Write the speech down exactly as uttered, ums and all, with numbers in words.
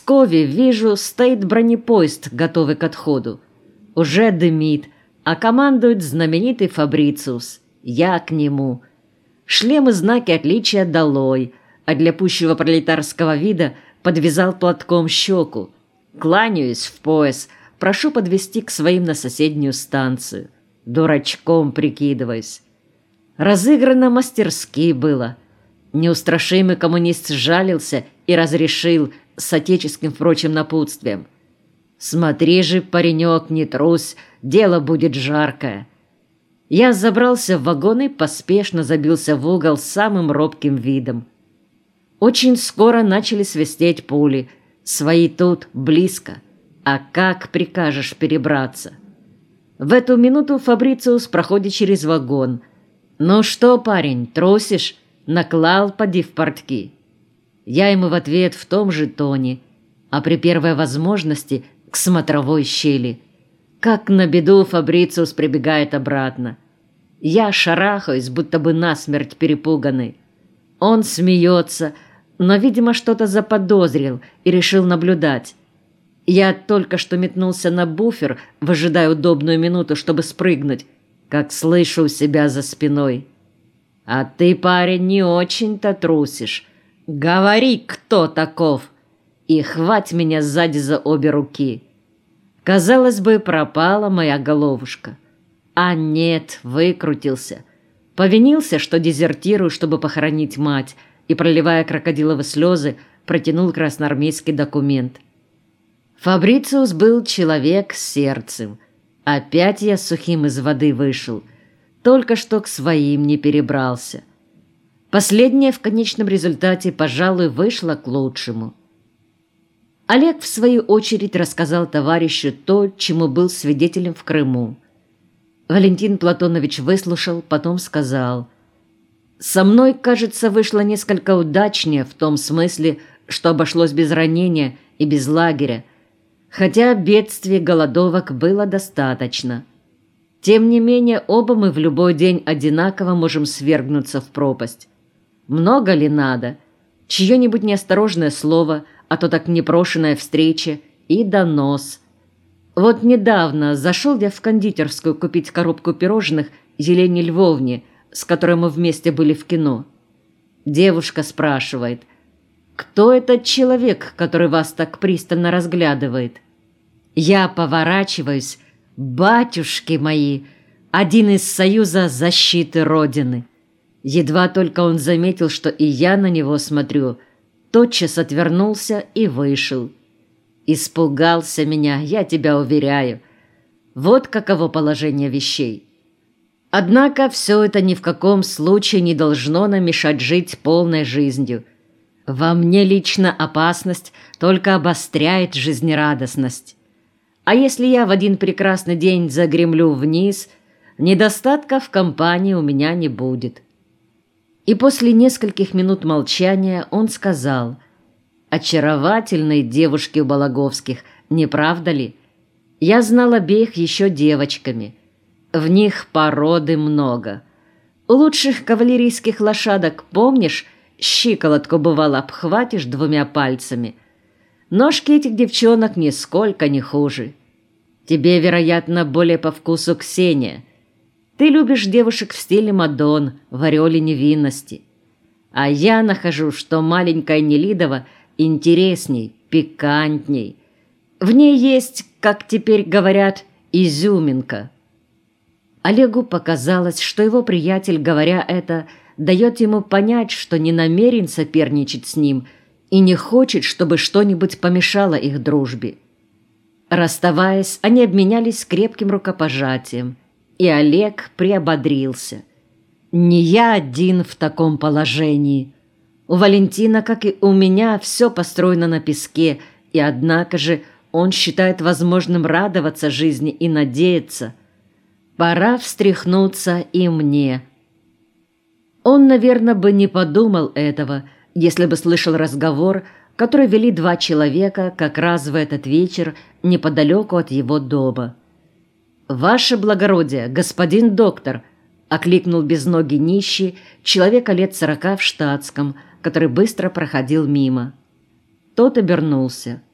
Пскове, вижу, стоит бронепоезд, готовый к отходу. Уже дымит, а командует знаменитый Фабрициус. Я к нему. Шлем и знаки отличия долой, а для пущего пролетарского вида подвязал платком щеку. Кланяюсь в пояс, прошу подвести к своим на соседнюю станцию. Дурачком прикидываюсь. Разыграно мастерски было. Неустрашимый коммунист сжалился и разрешил с отеческим, впрочем, напутствием: «Смотри же, паренек, не трусь, дело будет жаркое». Я забрался в вагон и поспешно забился в угол с самым робким видом. Очень скоро начали свистеть пули. Свои тут, близко. А как прикажешь перебраться? В эту минуту Фабрициус проходит через вагон. «Ну что, парень, трусишь? Наклал, поди в портки». Я ему в ответ в том же тоне, а при первой возможности к смотровой щели. Как на беду Фабрициус прибегает обратно. Я шарахаюсь, будто бы насмерть перепуганный. Он смеется, но, видимо, что-то заподозрил и решил наблюдать. Я только что метнулся на буфер, выжидая удобную минуту, чтобы спрыгнуть, как слышу у себя за спиной: «А ты, парень, не очень-то трусишь. Говори, кто таков!» И хвать меня сзади за обе руки. Казалось бы, пропала моя головушка. А нет, выкрутился. Повинился, что дезертирую, чтобы похоронить мать, и, проливая крокодиловые слезы, протянул красноармейский документ. Фабрициус был человек с сердцем. Опять я сухим из воды вышел. Только что к своим не перебрался. Последнее в конечном результате, пожалуй, вышло к лучшему. Олег, в свою очередь, рассказал товарищу то, чему был свидетелем в Крыму. Валентин Платонович выслушал, потом сказал: «Со мной, кажется, вышло несколько удачнее в том смысле, что обошлось без ранения и без лагеря, хотя бедствий голодовок было достаточно. Тем не менее, оба мы в любой день одинаково можем свергнуться в пропасть. Много ли надо? Чье-нибудь неосторожное слово, а то так непрошенная встреча и донос. Вот недавно зашел я в кондитерскую купить коробку пирожных Елене Львовне, с которой мы вместе были в кино. Девушка спрашивает: «Кто этот человек, который вас так пристально разглядывает?» Я поворачиваюсь: «Батюшки мои, один из Союза защиты Родины». Едва только он заметил, что и я на него смотрю, тотчас отвернулся и вышел. Испугался меня, я тебя уверяю. Вот каково положение вещей. Однако все это ни в каком случае не должно нам мешать жить полной жизнью. Во мне лично опасность только обостряет жизнерадостность. А если я в один прекрасный день загремлю вниз, недостатка в компании у меня не будет». И после нескольких минут молчания он сказал: «Очаровательные девушки у Балаговских, не правда ли? Я знал обеих еще девочками. В них породы много. У лучших кавалерийских лошадок, помнишь, щиколотку бывало обхватишь двумя пальцами? Ножки этих девчонок нисколько не хуже. Тебе, вероятно, более по вкусу Ксения. Ты любишь девушек в стиле Мадон, в ореоле невинности. А я нахожу, что маленькая Нелидова интересней, пикантней. В ней есть, как теперь говорят, изюминка». Олегу показалось, что его приятель, говоря это, дает ему понять, что не намерен соперничать с ним и не хочет, чтобы что-нибудь помешало их дружбе. Расставаясь, они обменялись крепким рукопожатием, и Олег приободрился. «Не я один в таком положении. У Валентина, как и у меня, все построено на песке, и однако же он считает возможным радоваться жизни и надеяться. Пора встряхнуться и мне». Он, наверное, бы не подумал этого, если бы слышал разговор, который вели два человека как раз в этот вечер неподалеку от его дома. «Ваше благородие, господин доктор!» — окликнул безногий нищий, человека лет сорока в штатском, который быстро проходил мимо. Тот обернулся.